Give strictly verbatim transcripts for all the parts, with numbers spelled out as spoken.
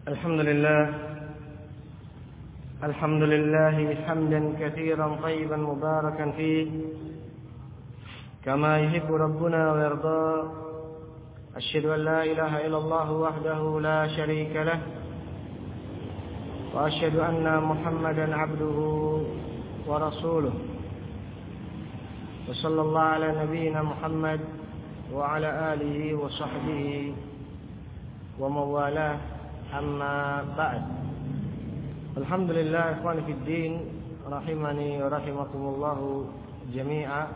الحمد لله الحمد لله حمدا كثيرا طيبا مباركا فيه كما يحب ربنا ويرضى. أشهد أن لا إله إلا الله وحده لا شريك له وأشهد أن محمدا عبده ورسوله وصلى الله على نبينا محمد وعلى آله وصحبه ومن والاه. Amma ba'd. Alhamdulillah ikhwan fid din rahimani wa rahimakumullah jami'a.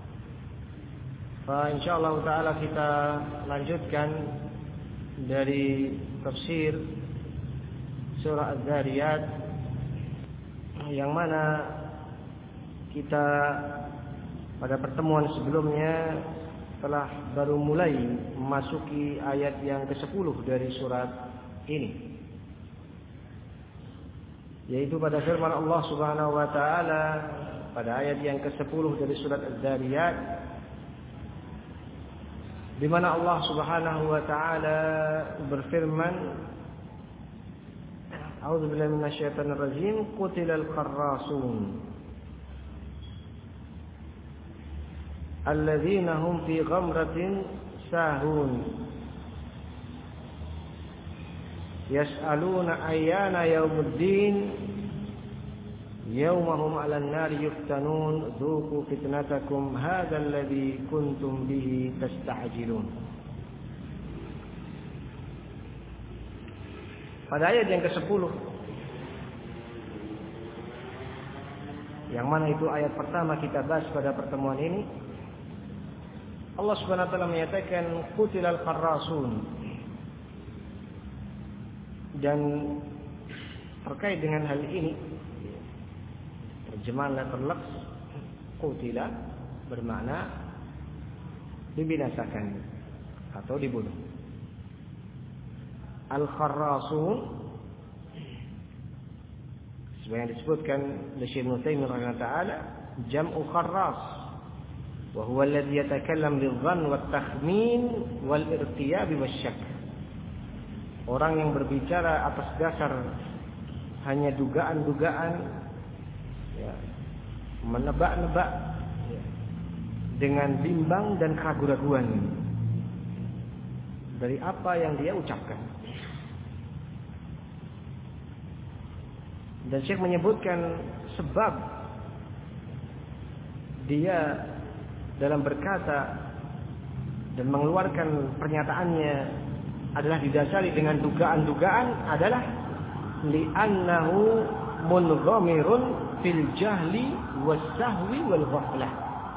Fa insyaallah taala kita lanjutkan dari tafsir surah Az-Zariyat yang mana kita pada pertemuan sebelumnya telah baru mulai memasuki ayat yang kesepuluh dari surat ini, yaitu pada firman Allah Subhanahu wa taala pada ayat yang kesepuluh dari surat Az-Zariyat, di mana Allah Subhanahu wa taala berfirman, A'udzubillahi minasyaitonir rajim, qutilal kharrasun alladzina hum fi ghamratin sahun yas'aluna ayyana yaumuddin yaumahum 'alan nari yuftanun dzuqu fitnatakum hadzal ladzi kuntum bihi tasta'jilun. Pada ayat yang kesepuluh, yang mana itu ayat pertama kita bahas pada pertemuan ini, Allah Subhanahu wa taala menyatakan qutilal kharrasun. Dan terkait dengan hal ini, terjemahan letter lux, qutila bermakna dibinasakan atau dibunuh. Al-kharrasun sebenarnya disebutkan oleh Syekh Ibnu Taimiyah rahimahullah taala jam'u kharras wa huwa alladhi yatakallam bil-dhann wat-takhmin wal-irtiyab wasy-syakk. Orang yang berbicara atas dasar hanya dugaan-dugaan, ya, menebak-nebak, ya, dengan bimbang dan keraguan-raguan dari apa yang dia ucapkan. Dan Syekh menyebutkan sebab dia dalam berkata dan mengeluarkan pernyataannya adalah didasari dengan dugaan-dugaan adalah li'annahu munghamirun fil jahli was-sahwi wal ghaflah.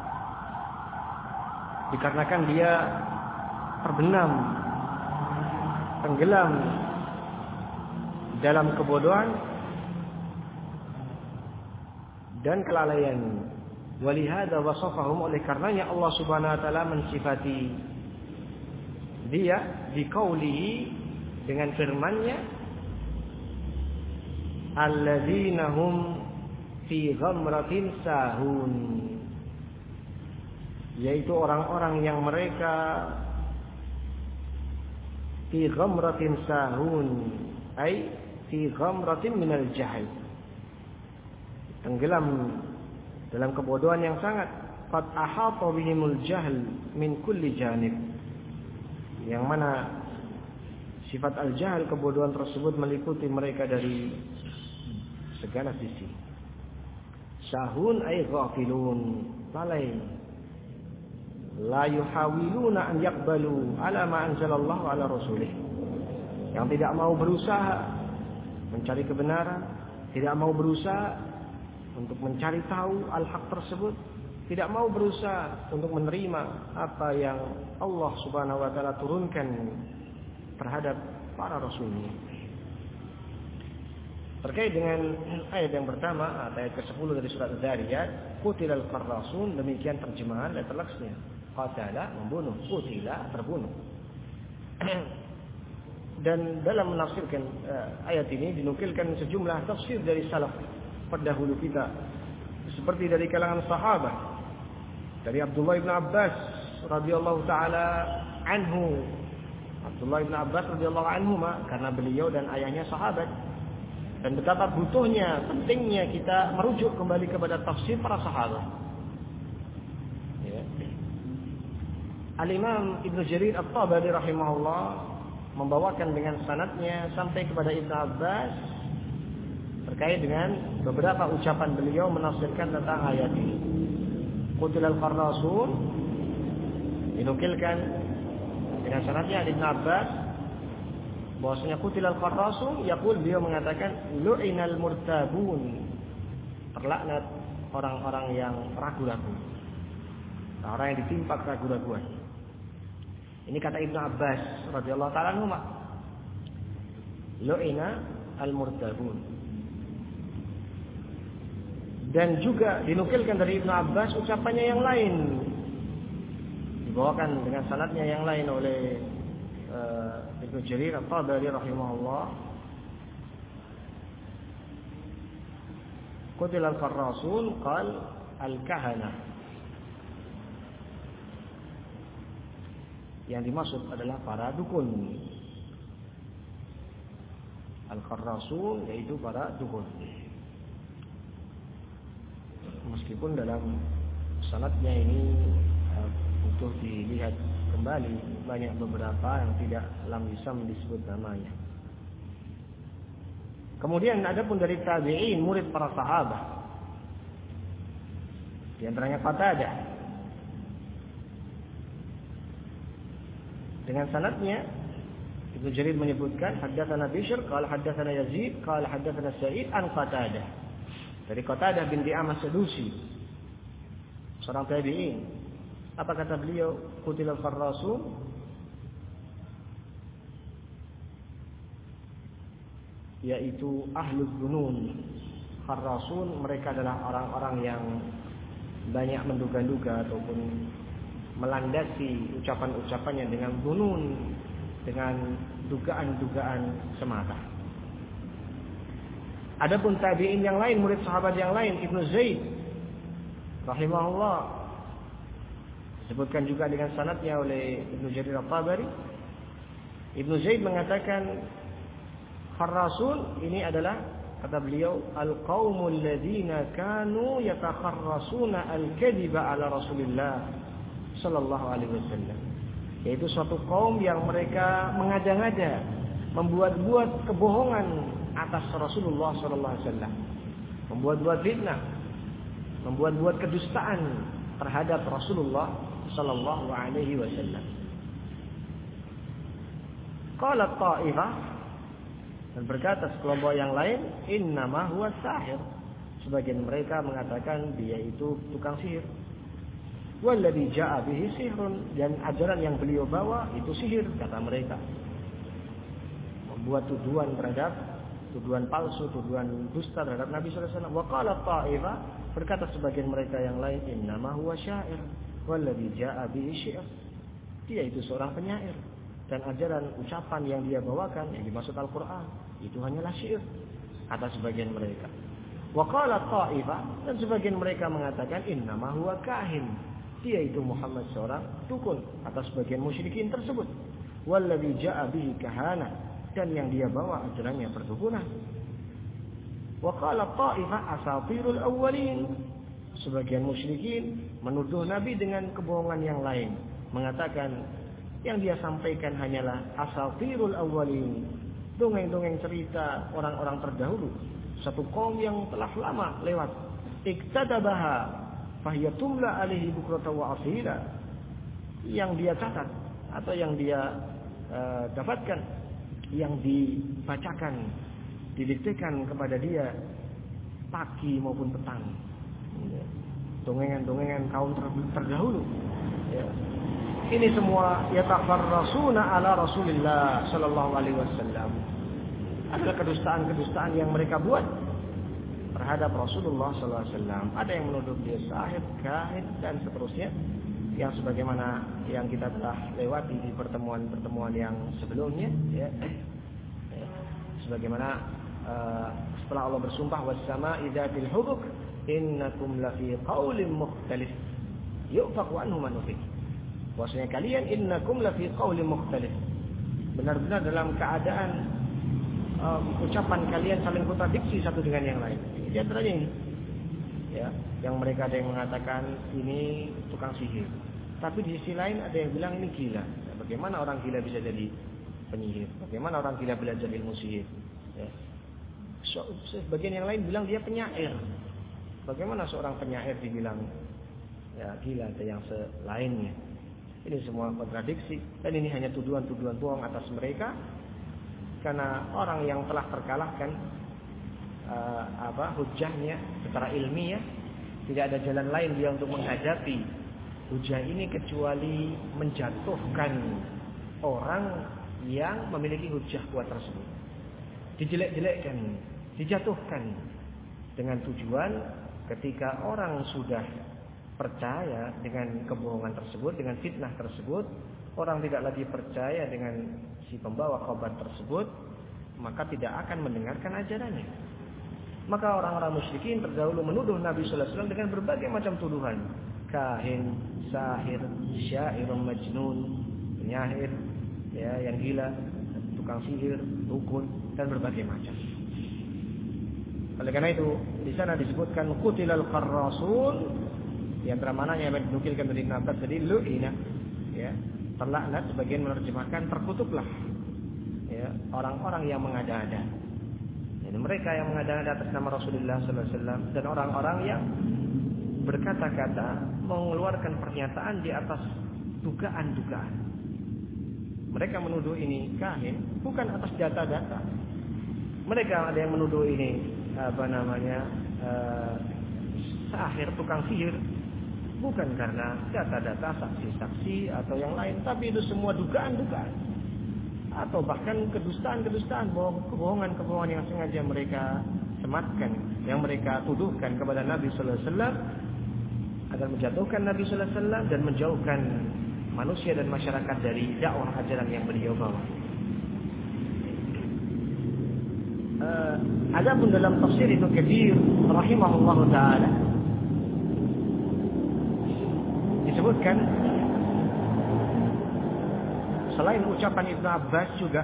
Dikarenakan dia terbenam, tenggelam dalam kebodohan dan kelalaian. Walihada wasafahum, oleh karenanya Allah Subhanahu wa taala mensifati dia biqaulihi dengan firman-Nya, alladzina hum fi ghamratin sahun, yaitu orang-orang yang mereka fi ghamratin sahun, ai fi ghamratin minal jahl, tenggelam dalam kebodohan yang sangat. Qad ahata bihimul jahl min kulli janib, yang mana sifat al-jahl, kebodohan tersebut meliputi mereka dari segala sisi. Sahun ay ghafilun, lalai, la yuhawiluna an yaqbalu ala ma anzalallahu ala rasulih, yang tidak mau berusaha mencari kebenaran, tidak mau berusaha untuk mencari tahu al-haq tersebut, tidak mau berusaha untuk menerima apa yang Allah Subhanahu wa taala turunkan terhadap para rasulnya. Terkait dengan ayat yang pertama, ayat kesepuluh dari surat Az-Zariyat, qutilal kharrasun, demikian terjemahan letter luxnya. Qatala membunuh, qutila terbunuh. Dan dalam menafsirkan ayat ini dinukilkan sejumlah tafsir dari salaf pendahulu kita, seperti dari kalangan sahabat, dari Abdullah bin Abbas radhiyallahu taala anhu Abdullah bin Abbas radhiyallahu anhu karena beliau dan ayahnya sahabat. Dan betapa butuhnya, pentingnya kita merujuk kembali kepada tafsir para sahabat. Ya. Al-Imam Ibnu Jarir At-Tabari rahimahullah membawakan dengan sanadnya sampai kepada Ibnu Abbas terkait dengan beberapa ucapan beliau menafsirkan tentang ayat ini. Qutilal kharrasun, dinukilkan dengan sanadnya Ibnu Abbas bahwasanya qutilal kharrasun, yaqul beliau mengatakan lu'inal murtabun, terlaknat orang-orang yang ragu-ragu, orang yang ditimpa keraguan-raguan. Ini kata Ibnu Abbas radhiyallahu taala anhu, lu'ina al murtabun. Dan juga dinukilkan dari Ibnu Abbas ucapannya yang lain, dibawakan dengan sanadnya yang lain oleh uh, Ibnu Jarir At-Tabari rahimahullah. Qutilal kharrasun qal al-kahana. Yang dimaksud adalah para dukun. Al-kharrasun yaitu para dukun. Meskipun dalam sanadnya ini uh, butuh dilihat kembali, banyak beberapa yang tidak lam yusam disebut namanya. Kemudian ada pun dari tabi'in, murid para sahabat, di antaranya Qatadah, dengan sanadnya Ibnu Jarir menyebutkan haddatsana Bishr qala haddatsana Yazid qala haddatsana Sa'id an Qatadah, dari Qatadah bin Di'amah Sadusi, seorang tabi'in. Apa kata beliau? Qutilal kharrasun, yaitu ahlul dunun. Kharrasun mereka adalah orang-orang yang banyak menduga-duga ataupun melandasi ucapan-ucapannya dengan dunun, dengan dugaan-dugaan semata. Adapun tabi'in yang lain, murid sahabat yang lain, Ibnu Zaid rahimahullah, disebutkan juga dengan sanadnya oleh Ibnu Jarir At-Tabari. Ibnu Zaid mengatakan kharrasun ini adalah, kata beliau, al-qaumul ladzina kanu yatakharrasuna al-kadhiba ala Rasulillah sallallahu alaihi wasallam, yaitu suatu kaum yang mereka mengada-ngada, membuat-buat kebohongan atas Rasulullah sallallahu alaihi wasallam, membuat-buat fitnah, membuat-buat kedustaan terhadap Rasulullah sallallahu alaihi wasallam. Qala ta'ifah, dan berkata sekelompok yang lain, innama huwa sahir, sebagian mereka mengatakan dia itu tukang sihir. Walladzi jaa bihi sihrun, dan ajaran yang beliau bawa itu sihir, kata mereka. Membuat tuduhan terhadap, tuduhan palsu, tuduhan dusta terhadap Nabi sallallahu alaihi wasallam. Wa qala ta'ifah, berkata sebagian mereka yang lain, innama huwa syair walladzi jaa bihi syi'r, dia itu seorang penyair, dan ajaran ucapan yang dia bawakan yang dimaksud Al-Qur'an itu hanyalah syair, kata sebagian mereka. Wa qala ta'ifah, dan sebagian mereka mengatakan innama huwa kahin, dia itu Muhammad seorang dukun, kata sebagian musyrikin tersebut. Walladzi jaa bihi kahana, dan yang dia bawa ajarannya perdukunan. Wa qala ta'ifah asatirul awwalin, sebagian musyrikin menuduh Nabi dengan kebohongan yang lain, mengatakan yang dia sampaikan hanyalah asatirul awwalin, dongeng-dongeng cerita orang-orang terdahulu, satu kaum yang telah lama lewat. Iktadabaha fahiyatumla alaihi bukrata wa asila, yang dia catat atau yang dia uh, dapatkan, yang dibacakan, didiktekan kepada dia pagi maupun petang, ya. Dongengan-dongengan kaum terdahulu, ya. Ini semua yatakharrasuna ala Rasulillah sallallahu alaihi wasallam, adalah kedustaan-kedustaan yang mereka buat terhadap Rasulullah sallallahu alaihi wasallam. Ada yang menuduh dia sahir, kahin, dan seterusnya, yang sebagaimana yang kita telah lewati di pertemuan-pertemuan yang sebelumnya, ya. Ya. Sebagaimana uh, setelah Allah bersumpah was-sama'i dzatil hubuk innakum lafi qaulin mukhtalif yufaku anhu man ufik, bahwasanya kalian innakum lafi qaulin mukhtalif, benar-benar dalam keadaan um, ucapan kalian saling kontradiksi satu dengan yang lain. Di antaranya ini, ya, yang mereka ada yang mengatakan ini tukang sihir, tapi di sisi lain ada yang bilang ini gila. Ya, bagaimana orang gila bisa jadi penyihir? Bagaimana orang gila belajar ilmu sihir? Ya. So, sebagian yang lain bilang dia penyair. Bagaimana seorang penyair dibilang ya gila? Ada yang selainnya. Ini semua kontradiksi dan ini hanya tuduhan-tuduhan bohong atas mereka karena orang yang telah terkalahkan uh, apa hujahnya secara ilmiah, tidak ada jalan lain dia untuk menghadapi hujah ini kecuali menjatuhkan orang yang memiliki hujah kuat tersebut, dijelek-jelekkan, dijatuhkan dengan tujuan ketika orang sudah percaya dengan kebohongan tersebut, dengan fitnah tersebut, orang tidak lagi percaya dengan si pembawa khabar tersebut, maka tidak akan mendengarkan ajarannya. Maka orang-orang musyrikin terdahulu menuduh Nabi sallallahu alaihi wasallam dengan berbagai macam tuduhan, kahin, sahir, syair, majnun, penyair, ya, yang gila, tukang sihir, dukun, dan berbagai macam. Oleh karena itu, di sana disebutkan qutilal qarrasun. Di antara mananya yang dinukilkan dari Ibnu Abbas tadi lu'ina, ya, terlaknat, sebagian menerjemahkan terkutuklah, ya, orang-orang yang mengada-ada. Jadi mereka yang mengada-ada atas nama Rasulullah sallallahu alaihi wasallam dan orang-orang yang berkata-kata mengeluarkan pernyataan di atas dugaan-dugaan. Mereka menuduh ini kahin bukan atas data-data. Mereka ada yang menuduh ini apa namanya uh, sahir, tukang sihir, bukan karena data-data, saksi-saksi atau yang lain, tapi itu semua dugaan-dugaan atau bahkan kedustaan-kedustaan, kebohongan-kebohongan yang sengaja mereka sematkan, yang mereka tuduhkan kepada Nabi sallallahu alaihi wasallam agar menjatuhkan Nabi sallallahu alaihi wasallam dan menjauhkan manusia dan masyarakat dari dakwah ajaran yang beliau bawa. Uh, Adapun dalam tafsir Ibnu Katsir rahimahullahu taala disebutkan selain ucapan Ibnu Abbas juga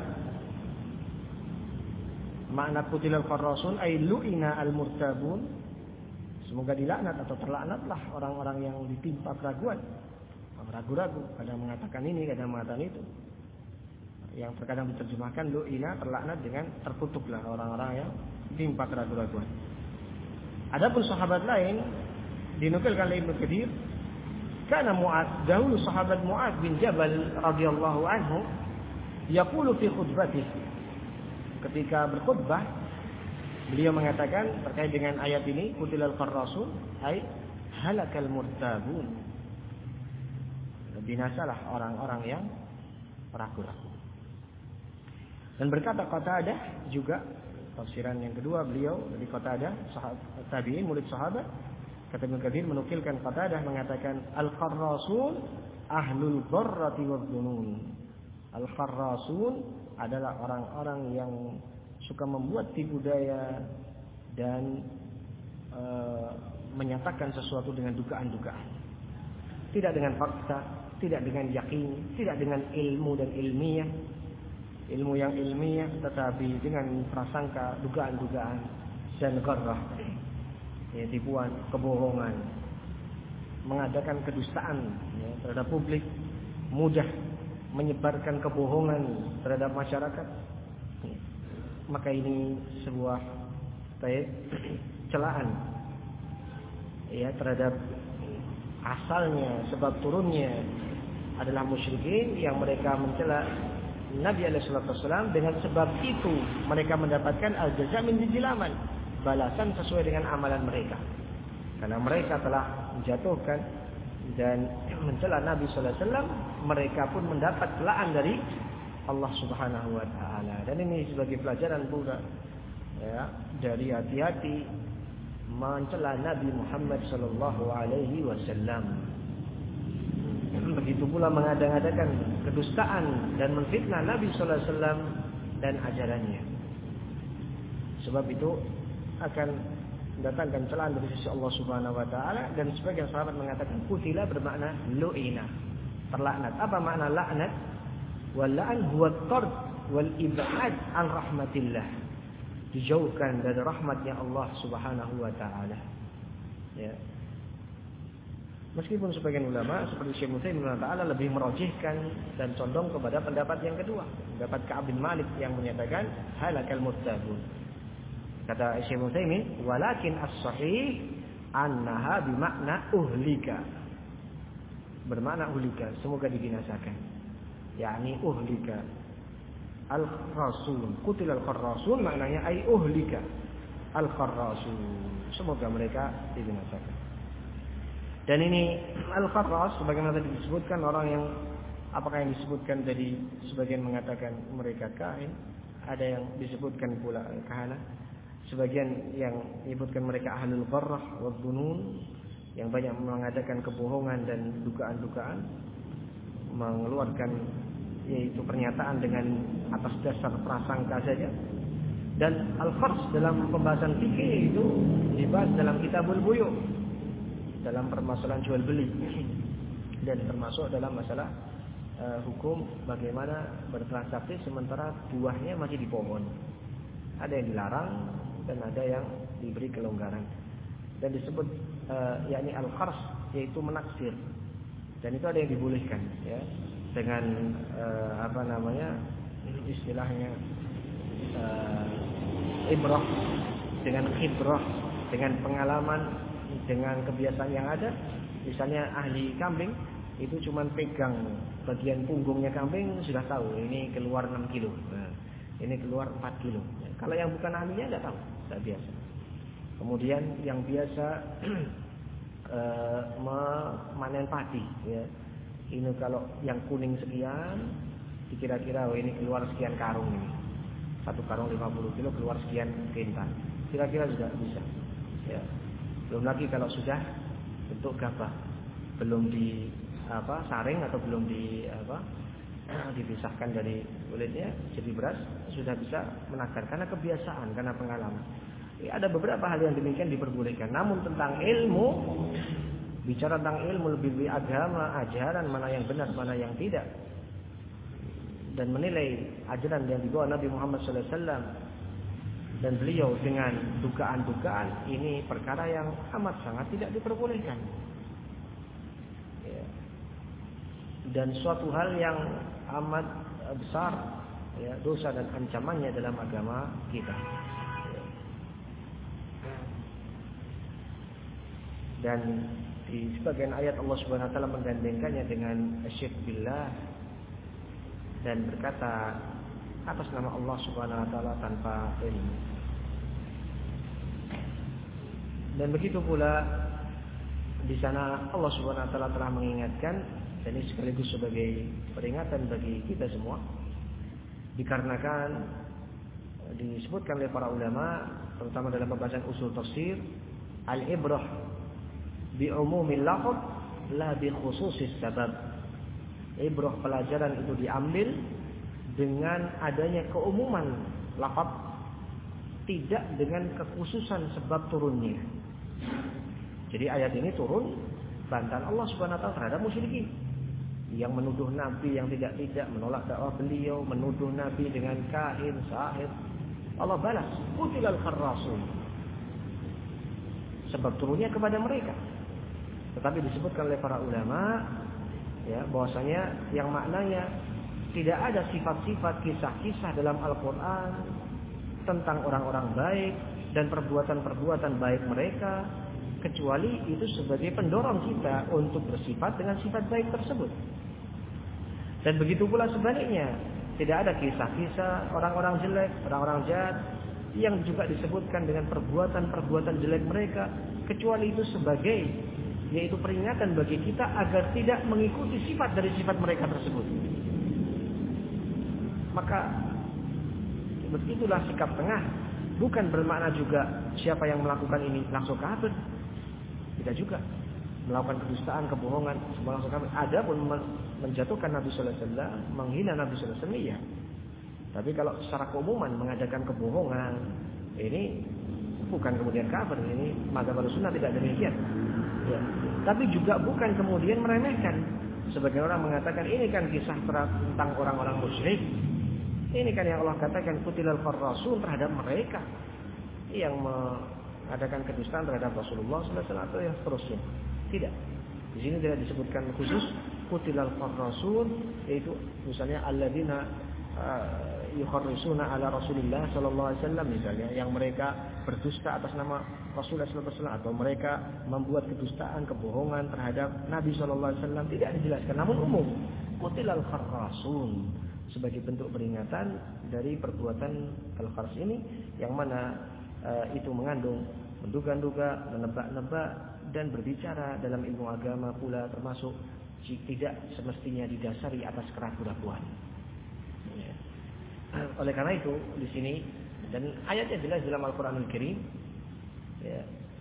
makna qutilal qarrasun ay lu'ina al-murtabun, semoga dilaknat atau terlaknatlah orang-orang yang ditimpa keraguan, ragu-ragu, kadang mengatakan ini, kadang mengatakan itu. Yang terkadang diterjemahkan lu'ina, terlaknat, dengan terkutuklah orang-orang yang ditimpa keraguan-raguan. Adapun sahabat lain dinukilkan oleh Ibnu Katsir, karena Mu'adz, dahulu sahabat Mu'adz bin Jabal radhiyallahu anhu yaqulu fi khutbatihi, ketika berkhutbah beliau mengatakan terkait dengan ayat ini, qutilal qarrasun ay halakal murtabun, binasalah orang-orang yang ragu-ragu. Dan berkata Qatadah juga, tafsiran yang kedua beliau dari Qatadah, sahabat tabi'in, murid sahabat, kata Ibnu Katsir menukilkan Qatadah mengatakan al-qarrasun ahlul gharrati wadh-dhunun. Al-qarrasun adalah orang-orang yang suka membuat tipu daya dan e, menyatakan sesuatu dengan dugaan-dugaan. Tidak dengan fakta, tidak dengan yakin, tidak dengan ilmu dan ilmiah. Ilmu yang ilmiah tetapi dengan prasangka, dugaan-dugaan dan gharrah, ya, tipuan, kebohongan, mengadakan kedustaan, ya, terhadap publik, mudah menyebarkan kebohongan terhadap masyarakat. Ya. Maka ini sebuah celaan, ya, terhadap asalnya, sebab turunnya adalah musyrikin yang mereka mencela Nabi alaihi wasallam. Dengan sebab itu mereka mendapatkan al-jaza min jinsil amal, balasan sesuai dengan amalan mereka, karena mereka telah menjatuhkan dan mencela Nabi sallallahu alaihi wasallam. Mereka pun mendapat celaan dari Allah Subhanahu wa taala. Dan ini sebagai pelajaran pula, ya, dari hati-hati mencela Nabi Muhammad sallallahu alaihi wasallam. Begitu pula mengada-ngadakan kedustaan dan menfitnah Nabi sallallahu alaihi wasallam dan ajarannya. Sebab itu akan mendatangkan celaan dari sisi Allah Subhanahu wa taala. Dan sebagian sahabat mengatakan qutila bermakna lu'ina, terlaknat. Apa makna laknat? Wal la'n huwa at-tard wal ib'ad an rahmatillah, dijauhkan dari rahmatnya Allah Subhanahu wa taala. Ya. Meskipun sebagian ulama seperti Syekh Utsaimin taala lebih merojihkan dan condong kepada pendapat yang kedua, pendapat Ka'ab bin Malik yang menyatakan halakal murtadun. Kata Syekh Utsaimin, walakin as-sahih annaha bimakna uhlika. Bermakna uhlika, semoga dibinasakan. Yakni uhlika al-kharrasun, qutil al-kharrasun maknanya ay uhlika al-kharrasun, semoga mereka dibinasakan. Dan ini al-kharras sebagaimana tadi disebutkan, orang yang apakah yang disebutkan tadi sebagian mengatakan mereka kahin, ada yang disebutkan pula kahana, sebagian yang menyebutkan mereka ahlul gharrah wa dhunun, yang banyak mengadakan kebohongan dan dugaan-dugaan, mengeluarkan yaitu pernyataan dengan atas dasar prasangka saja. Dan al-khars dalam pembahasan fikih itu dibahas dalam kitabul buyu', dalam permasalahan jual beli, dan termasuk dalam masalah uh, hukum bagaimana bertransaksi sementara buahnya masih di pohon. Ada yang dilarang dan ada yang diberi kelonggaran. Dan disebut uh, yakni al-khars, yaitu menaksir. Dan itu ada yang dibolehkan, ya, dengan uh, apa namanya istilahnya uh, ibrah, dengan khibrah, dengan pengalaman, dengan kebiasaan yang ada. Misalnya ahli kambing itu cuma pegang bagian punggungnya kambing sudah tahu ini keluar enam kilo, nah, ini keluar empat kilo. Kalau yang bukan ahlinya tidak tahu, tidak biasa. Kemudian yang biasa e, memanen padi, ya, ini kalau yang kuning sekian, dikira-kira oh ini keluar sekian karung ini, satu karung lima puluh kilo keluar sekian kintal, kira-kira sudah bisa, ya. Belum lagi kalau sudah bentuk gabah, belum di apa saring atau belum di apa dipisahkan dari kulitnya jadi beras, sudah bisa menakar karena kebiasaan, karena pengalaman. Ya, ada beberapa hal yang demikian diperbolehkan. Namun tentang ilmu, bicara tentang ilmu lebih lebih agama, ajaran mana yang benar, mana yang tidak, dan menilai ajaran yang dibawa Nabi Muhammad sallallahu alaihi wasallam dan beliau dengan dugaan-dugaan, ini perkara yang amat sangat tidak diperbolehkan, ya. Dan suatu hal yang amat besar, ya, dosa dan ancamannya dalam agama kita, ya. Dan di sebagian ayat Allah Subhanahu wa taala menggandengkannya dengan asyirk billah dan berkata atas nama Allah Subhanahu wa taala tanpa ilmu. Dan begitu pula di sana Allah Subhanahu wa taala telah mengingatkan, dan ini sekaligus sebagai peringatan bagi kita semua, dikarenakan disebutkan oleh para ulama terutama dalam pembahasan usul tafsir, al-ibrah bi umumil lafz la bi khususis sabab. Ibrah, pelajaran itu diambil dengan adanya keumuman lafaz, tidak dengan kekhususan sebab turunnya. Jadi ayat ini turun bantahan Allah Subhanahu wa taala terhadap musyrikin yang menuduh Nabi yang tidak-tidak, menolak dakwah beliau, menuduh Nabi dengan kahin, sahir. Allah balas, qutilal kharrasun, sebab turunnya kepada mereka. Tetapi disebutkan oleh para ulama, ya, bahwasanya yang maknanya tidak ada sifat-sifat kisah-kisah dalam Al-Quran tentang orang-orang baik dan perbuatan-perbuatan baik mereka, kecuali itu sebagai pendorong kita untuk bersifat dengan sifat baik tersebut. Dan begitu pula sebaliknya, tidak ada kisah-kisah orang-orang jelek, orang-orang jahat yang juga disebutkan dengan perbuatan-perbuatan jelek mereka, kecuali itu sebagai, yaitu peringatan bagi kita agar tidak mengikuti sifat dari sifat mereka tersebut. Maka begitulah sikap tengah, bukan bermakna juga siapa yang melakukan ini langsung kafir. Tidak juga. Melakukan kedustaan, kebohongan, semua langsung kafir. Ada pun menjatuhkan Nabi sallallahu alaihi wasallam, menghina Nabi sallallahu alaihi wasallam, ya. Tapi kalau secara keumuman mengadakan kebohongan, ini bukan kemudian kafir. Ini mazhab Ahlussunnah tidak demikian. Ya. Tapi juga bukan kemudian meremehkan. Sebagian orang mengatakan ini kan kisah tentang orang-orang musyrik. Ini kan yang Allah katakan kutilal kharrasun terhadap mereka yang mengadakan kedustaan terhadap Rasulullah sallallahu alaihi wasallam atau yang seterusnya. Tidak. Di sini tidak disebutkan khusus kutilal kharrasun, yaitu misalnya alladzina yukharrisuna ala Rasulillah sallallahu alaihi wasallam misalnya, yang mereka berdusta atas nama Rasulullah sallallahu alaihi wasallam atau mereka membuat kedustaan, kebohongan terhadap Nabi sallallahu alaihi wasallam, tidak dijelaskan, namun umum kutilal kharrasun sebagai bentuk peringatan dari perbuatan al-khars ini, yang mana uh, itu mengandung menduga-duga, menebak-nebak dan berbicara dalam ilmu agama pula, termasuk tidak semestinya didasari atas keraguan-raguan. Ya. Oleh karena itu di sini, dan ayatnya jelas dalam Al-Qur'anul Karim, ya,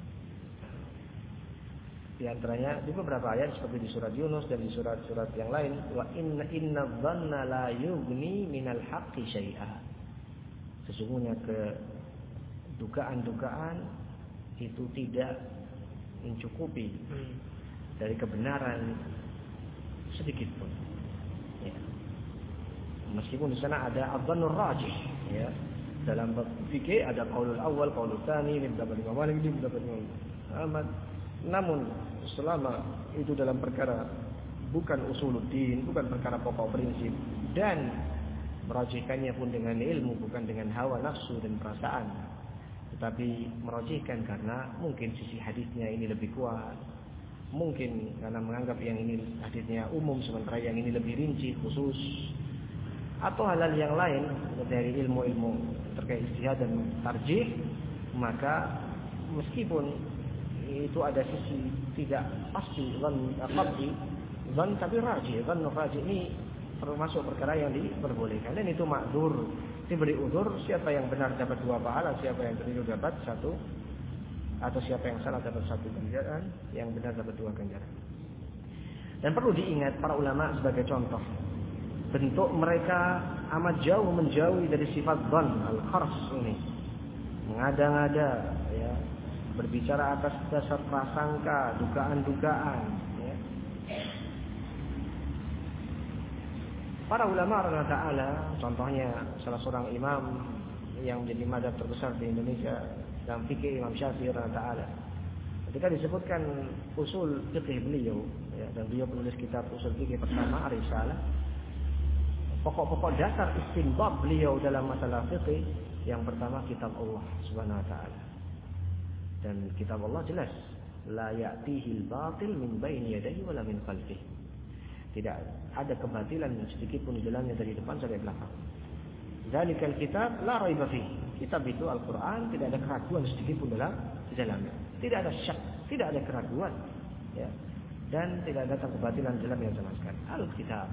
di antaranya di beberapa ayat seperti di surat Yunus dan di surat-surat yang lain, wa inna inna dhanna la yughni minal haqqi syai'a. Sesungguhnya kedugaan-dugaan itu tidak mencukupi dari kebenaran sedikit pun. Ya. Meskipun di sana ada adzannur rajih, ya. Dalam bab fikih ada qaulul awal, qaulul tsani, min dapat Imam Malik, min dapat Imam Ahmad. Namun selama itu dalam perkara bukan usuluddin, bukan perkara pokok prinsip, dan merajihkannya pun dengan ilmu, bukan dengan hawa nafsu dan perasaan, tetapi merajihkan karena mungkin sisi hadisnya ini lebih kuat, mungkin karena menganggap yang ini hadisnya umum sementara yang ini lebih rinci khusus, atau hal-hal yang lain dari ilmu-ilmu terkait ijtihad dan tarjih, maka meskipun itu ada sisi tidak pasti zan qat'i, zan tapi rajih, zan rajih ini termasuk perkara yang diperbolehkan, dan itu ma'dzur, diberi udzur. Siapa yang benar dapat dua pahala, siapa yang keliru dapat satu, atau siapa yang salah dapat satu ganjaran, yang benar dapat dua ganjaran. Dan perlu diingat para ulama sebagai contoh, bentuk mereka amat jauh menjauhi dari sifat dhan al-khars ini, mengada-ngada, ya, berbicara atas dasar prasangka, dugaan-dugaan, ya. Para ulama radhiyallahu ta'ala, contohnya salah seorang imam yang menjadi mazhab terbesar di Indonesia dalam fikih, Imam Syafi'i radhiyallahu ta'ala, ketika disebutkan usul fikih beliau, ya, dan beliau menulis kitab usul fikih pertama Ar-Risalah, pokok-pokok dasar istinbat beliau dalam masalah fikih, yang pertama kitab Allah Subhanahu wa taala. Dan kitab Allah jelas, la ya'tihil batil min baini yadayhi wala min khalfihi. Tidak ada kebatilan sedikit pun di dalamnya dari depan sampai belakang. Zalikal kitab la raiba fihi. Kitab itu Al-Qur'an, tidak ada keraguan sedikit pun dalam di dalamnya. Tidak ada syak, tidak ada keraguan, ya. Dan tidak ada kebatilan di dalamnya sama sekali. Al-Kitab.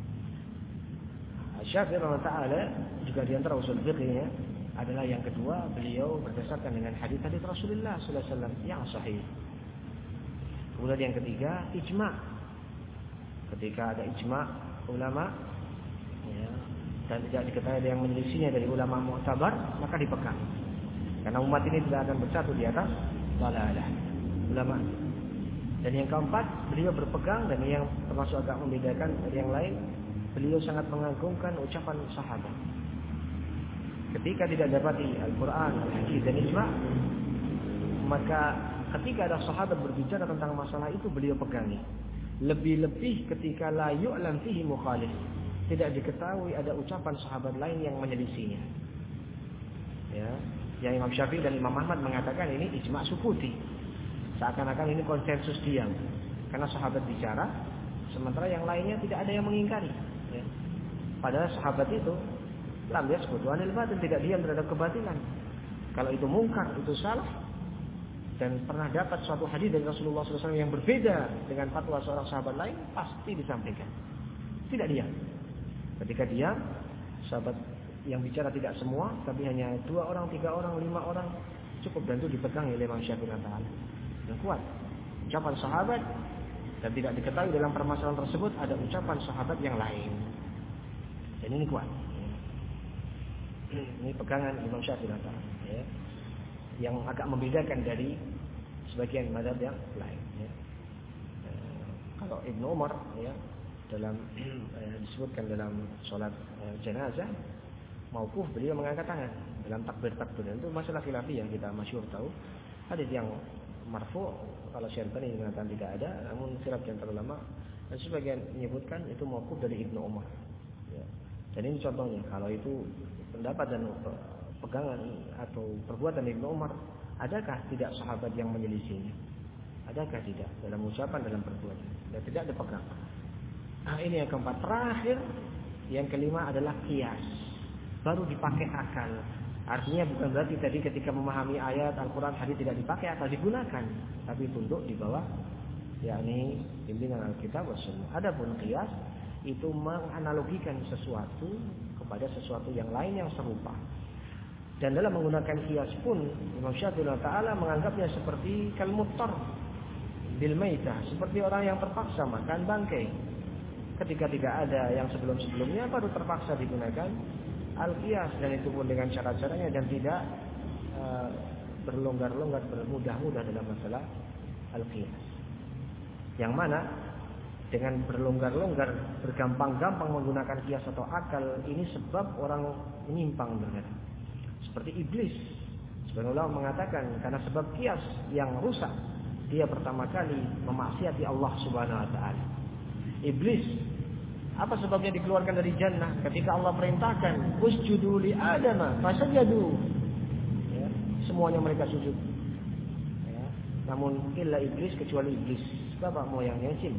Syafi'i rahimahullah ta'ala juga di antara usul fiqhnya adalah yang kedua, beliau berdasarkan dengan hadis-hadis Rasulullah sallallahu alaihi wasallam yang sahih. Kemudian yang ketiga, ijma'. Ketika ada ijma' ulama, ya, dan tidak diketahui ada yang menyelisihinya dari ulama mu'tabar, maka dipegang. Karena umat ini tidak akan bersatu di atas dhalalah ulama. Dan yang keempat, beliau berpegang, dan yang termasuk agak membedakan dari yang lain, beliau sangat mengagungkan ucapan sahabat. Ketika tidak dapati Al-Quran, Al-Hadis dan Ijma', maka ketika ada sahabat berbicara tentang masalah itu, beliau pegangi. Lebih-lebih ketika la yu'lam fihi mukhalif, tidak diketahui ada ucapan sahabat lain yang menyelisihinya. Ya, yang Imam Syafi'i dan Imam Ahmad mengatakan ini ijma' sukuti. Seakan-akan ini konsensus diam. Karena sahabat bicara, sementara yang lainnya tidak ada yang mengingkari. Ya. Padahal sahabat itu lam yasqutu anil batil, tidak diam terhadap kebatilan. Kalau itu mungkar, itu salah, dan pernah dapat suatu hadis dari Rasulullah sallallahu alaihi wasallam yang berbeda dengan fatwa seorang sahabat lain, pasti disampaikan. Tidak diam. Ketika diam, sahabat yang bicara tidak semua, tapi hanya dua orang, tiga orang, lima orang, cukup, dan itu dipegang oleh Imam Syafi'i taala. Yang kuat ucapan sahabat, dan tidak diketahui dalam permasalahan tersebut ada ucapan sahabat yang lain. Dan ini kuat. Ini pegangan Imam Syafi'i taala, ya, yang agak membedakan dari sebagian mazhab yang lain. Ya. E, kalau Ibnu Umar, ya, dalam e, disebutkan dalam sholat e, jenazah, Mauquf beliau mengangkat tangan dalam takbir-takbir. Itu masalah khilafiyah yang kita masyhur tahu. Hadis yang marfu kalau Syarqani mengatakan tidak ada, namun khilaf yang ulama dan sebagian menyebutkan itu mauquf dari Ibnu Umar. Ya. Dan ini contohnya kalau itu pendapat dan pegangan atau perbuatan Ibnu Umar, adakah tidak sahabat yang menyelisihinya? Adakah tidak dalam ucapan, dalam perbuatan? Dan tidak dipegang. Nah, ini yang keempat. Terakhir, yang kelima adalah qiyas. Baru dipakai akal. Artinya bukan berarti tadi ketika memahami ayat Al-Quran hadis tidak dipakai akal, digunakan, tapi tunduk di bawah yakni bimbingan Alkitab was Sunnah. Adapun qiyas itu menganalogikan sesuatu kepada sesuatu yang lain yang serupa. Dan dalam menggunakan qiyas pun Imam Syafi'i taala menganggapnya seperti kalmuttar bil maitah, seperti orang yang terpaksa makan bangkai. Ketika tidak ada yang sebelum-sebelumnya baru terpaksa digunakan al-qiyas, dan itu pun dengan cara-caranya dan tidak uh, berlonggar-longgar, bermudah-mudah dalam masalah al-qiyas. Yang mana dengan berlonggar-longgar, bergampang-gampang menggunakan qiyas atau akal ini sebab orang menyimpang ternyata. Seperti iblis. Sebagian ulama mengatakan karena sebab qiyas yang rusak, dia pertama kali memaksiati Allah Subhanahu wa taala. Iblis, apa sebabnya dikeluarkan dari jannah? Ketika Allah perintahkan, usjudu li Adam, fasajadu. Ya, semuanya mereka sujud. Ya, namun illa iblis, kecuali iblis, bapak moyangnya jin.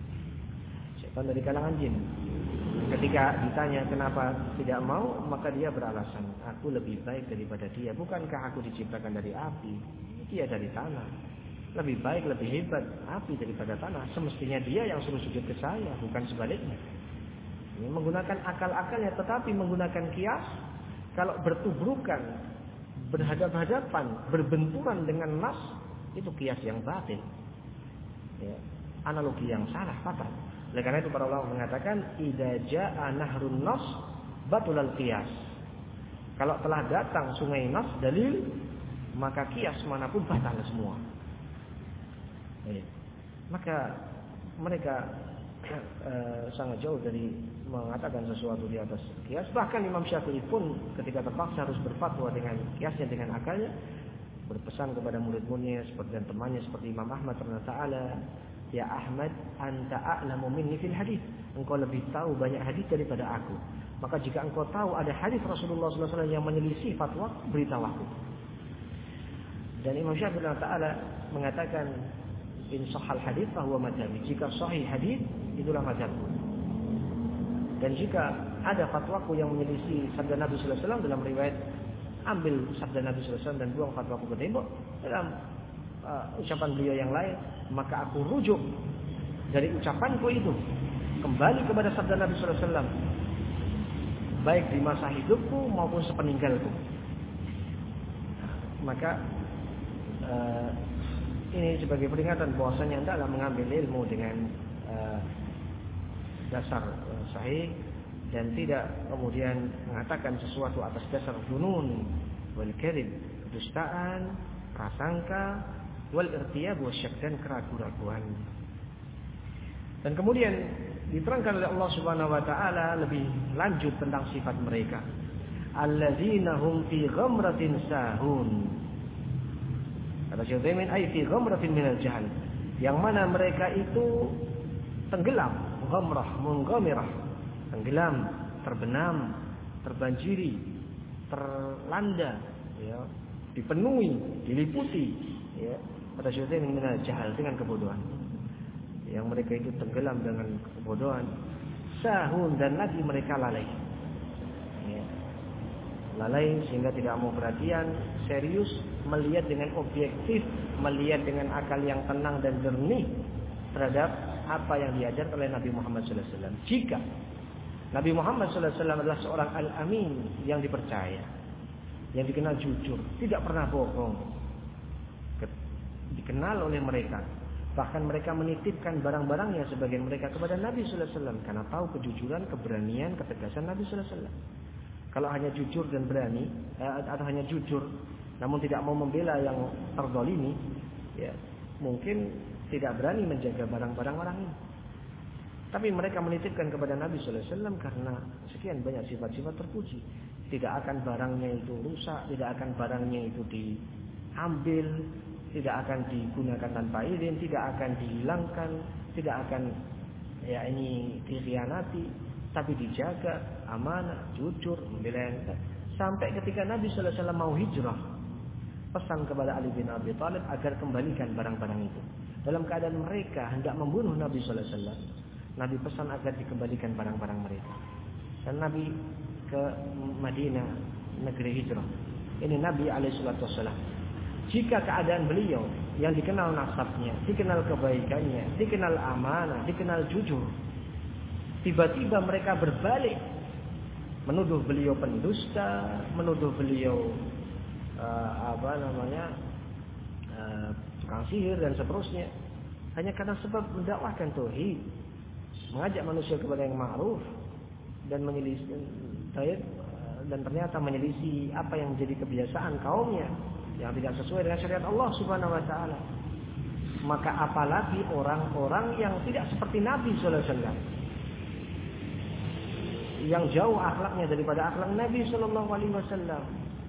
Setan dari kalangan jin. Ketika ditanya kenapa tidak mau, maka dia beralasan, aku lebih baik daripada dia. Bukankah aku diciptakan dari api? Dia dari tanah. Lebih baik, lebih hebat api daripada tanah. Semestinya dia yang suruh sujud ke saya, bukan sebaliknya. Ini menggunakan akal-akalnya, tetapi menggunakan qiyas. Kalau bertubrukan, berhadap-hadapan, berbenturan dengan nas, itu qiyas yang batil. Ya, analogi yang salah, fatal. Oleh karena itu para ulama mengatakan, idza jaa nahrun nas batulal qiyas. Kalau telah datang sungai nas dalil, maka qiyas manapun batal semua. Ya. Maka mereka eh, sangat jauh dari mengatakan sesuatu di atas qiyas. Bahkan Imam Syafi'i pun ketika terpaksa harus berfatwa dengan qiyasnya, dengan akalnya, berpesan kepada murid-muridnya seperti dan temannya seperti Imam Ahmad radhiyallahu, ya Ahmad, anta a'lamu minni fil hadis. Engkau lebih tahu banyak hadis daripada aku. Maka jika engkau tahu ada hadis Rasulullah sallallahu alaihi wasallam yang menyelisih fatwa, beritahu aku. Dan Imam Syafi'i taala mengatakan, in sahal hadis fahuwa madhabi. Jika sahih hadis, itulah madhabku. Dan jika ada fatwaku yang menyelisih sabda Nabi sallallahu alaihi wasallam, dalam riwayat ambil sabda Nabi sallallahu alaihi wasallam dan buang fatwaku ke tembok, dalam uh, ucapan beliau yang lain, maka aku rujuk dari ucapanku itu kembali kepada sabda Nabi sallallahu alaihi wasallam, baik di masa hidupku maupun sepeninggalku. Maka uh, ini sebagai peringatan bahwasanya hendaklah mengambil ilmu dengan uh, dasar uh, sahih dan tidak kemudian mengatakan sesuatu atas dasar dunun wal kadhib, kedustaan, prasangka, wal irtiyab wasyak, dan keraguan-keraguan. Dan kemudian diterangkan oleh Allah Subhanahu wa taala lebih lanjut tentang sifat mereka. Alladzina hum fi ghamratin sahun. Kata Syekh Utsaimin, ai fi ghamratin minal jahl. Yang mana mereka itu tenggelam, ghamrah, munghamirah, tenggelam, terbenam, terbanjiri, terlanda, ya, dipenuhi, diliputi, ya, kata Syekh Utsaimin, minal jahl, dengan kebodohan. Yang mereka itu tenggelam dengan kebodohan, sahun, dan lagi mereka lalai. Ya. Lalai sehingga tidak mau perhatian serius, melihat dengan objektif, melihat dengan akal yang tenang dan jernih terhadap apa yang diajar oleh Nabi Muhammad sallallahu alaihi wasallam. Jika Nabi Muhammad sallallahu alaihi wasallam adalah seorang al-amin yang dipercaya, yang dikenal jujur, tidak pernah bohong, dikenal oleh mereka. Bahkan mereka menitipkan barang-barangnya sebagian mereka kepada Nabi sallallahu alaihi wasallam karena tahu kejujuran, keberanian, ketegasan Nabi sallallahu alaihi wasallam. Kalau hanya jujur dan berani, atau hanya jujur namun tidak mau membela yang terzalimi, ya, mungkin tidak berani menjaga barang-barang orang ini. Tapi mereka menitipkan kepada Nabi sallallahu alaihi wasallam karena sekian banyak sifat-sifat terpuji. tidak akan barangnya itu rusak, tidak akan barangnya itu diambil, tidak akan digunakan tanpa izin, tidak akan dihilangkan, tidak akan ya ini dikhianati, tapi dijaga amanah, jujur, membela. Sampai ketika Nabi sallallahu alaihi wasallam mau hijrah, pesan kepada Ali bin Abi Thalib agar kembalikan barang-barang itu. Dalam keadaan mereka hendak membunuh Nabi sallallahu alaihi wasallam, Nabi pesan agar dikembalikan barang-barang mereka. Dan Nabi ke Madinah, negeri hijrah. Ini Nabi alaihi wasallam. Jika keadaan beliau yang dikenal nasabnya, dikenal kebaikannya, dikenal amanah, dikenal jujur, tiba-tiba mereka berbalik menuduh beliau pendusta, menuduh beliau uh, apa namanya uh, tukang sihir dan seterusnya, hanya karena sebab mendakwahkan tauhid, mengajak manusia kepada yang ma'ruf dan menyelisih dan ternyata menyelisih apa yang menjadi kebiasaan kaumnya yang tidak sesuai dengan syariat Allah Subhanahu wa taala. Maka apalagi orang-orang yang tidak seperti Nabi sallallahu alaihi wasallam, yang jauh akhlaknya daripada akhlak Nabi sallallahu alaihi wasallam.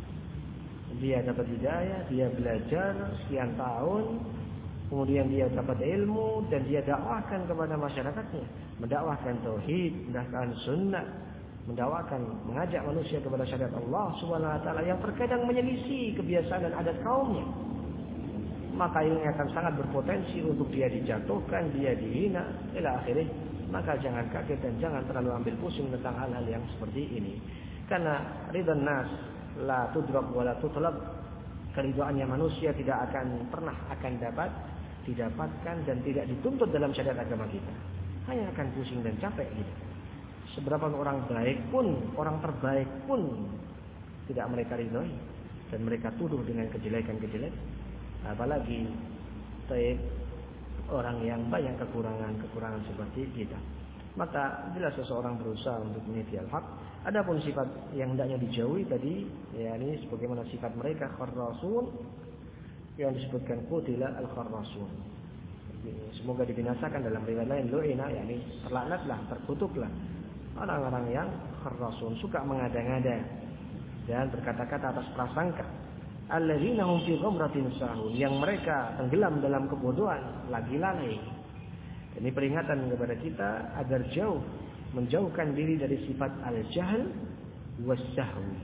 Dia dapat hidayah, dia belajar sekian tahun, kemudian dia dapat ilmu dan dia dakwahkan kepada masyarakatnya, mendakwahkan tauhid, mendakwahkan sunnah, mendakwakan, mengajak manusia kepada syariat Allah Subhanahu wa taala yang terkadang menyelisih kebiasaan dan adat kaumnya. Maka ini akan sangat berpotensi untuk dia dijatuhkan, dia dihina, ila akhirih. Maka jangan kaget dan jangan terlalu ambil pusing tentang hal-hal yang seperti ini. Karena ridhan nas la tudrak wa la tutlab. Keridhaannya manusia tidak akan pernah akan dapat didapatkan dan tidak dituntut dalam syariat agama kita. Hanya akan pusing dan capek gitu. Seberapa orang baik pun, orang terbaik pun tidak mereka ridhoi dan mereka tuduh dengan kejelekan-kejelekan. Apalagi taib orang yang banyak kekurangan-kekurangan seperti kita. Maka jelas seseorang berusaha untuk meniti al-haq. Adapun sifat yang hendaknya dijauhi tadi, ya ini sebagaimana sifat mereka kharrasun yang disebutkan qutila al-kharrasun. Semoga dibinasakan dalam riwayat lain lu'ina, yakni terlaknatlah, terkutuklah orang-orang yang kharrasun, suka mengada-ngada dan berkata-kata atas prasangka. Alladzina hum fi ghamratin sahun, yang mereka tenggelam dalam kebodohan, lagi lalai. Ini peringatan kepada kita agar jauh menjauhkan diri dari sifat al-jahl was-sahwi,